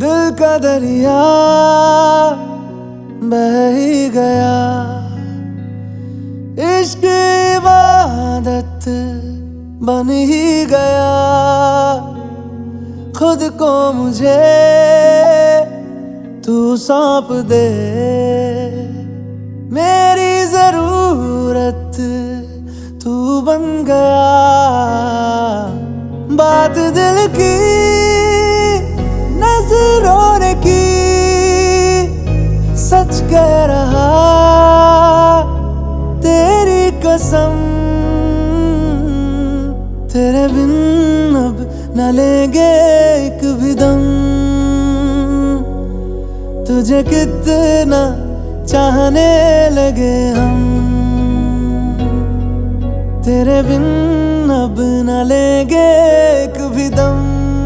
दिल का दरिया बह ही गया, इश्क इबादत बन ही गया। खुद को मुझे तू सौंप दे, मेरी जरूरत तू बन गया। बात दिल की नजरों ने की, सच कह रहा तेरी कसम। तेरे बिन अब न लेंगे एक भी दम, तुझे कितना चाहने लगे हम। तेरे बिन अब न लेंगे एक भी दम,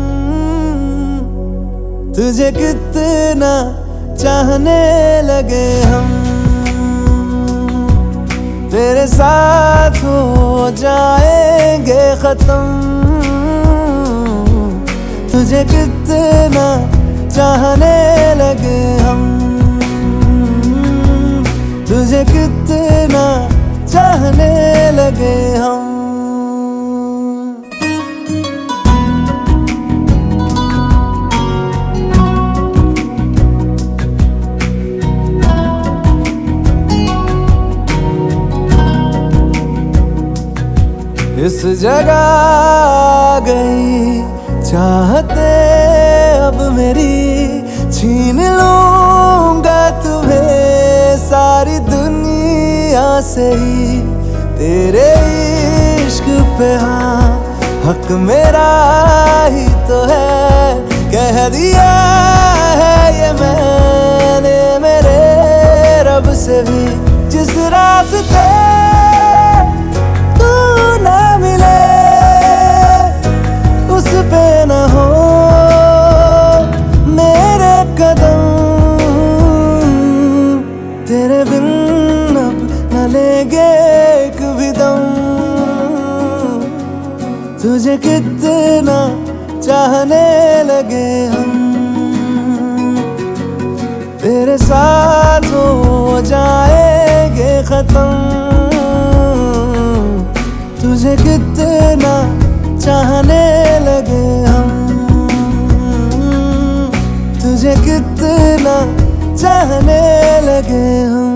तुझे कितना चाहने लगे हम। तेरे साथ हो जाएंगे खत्म, तुझे कितना चाहने लगे हम। तुझे कितना चाहने लगे हम। इस जगह आ गई चाहते अब मेरी, छीन लूंगा तुम्हें सारी दुनिया से ही। तेरे इश्क पे हाँ हक मेरा ही तो है, कह दिया है ये मैंने मेरे रब से भी। जिस रास्ते न हो मेरे कदम, तेरे बिन अब न लेंगे एक भी दम। तुझे कितना चाहने लगे हम, तेरे साथ हो जाएंगे खत्म। तुझे कितना चाहने लगे हम, तुझे कितना चाहने लगे हम।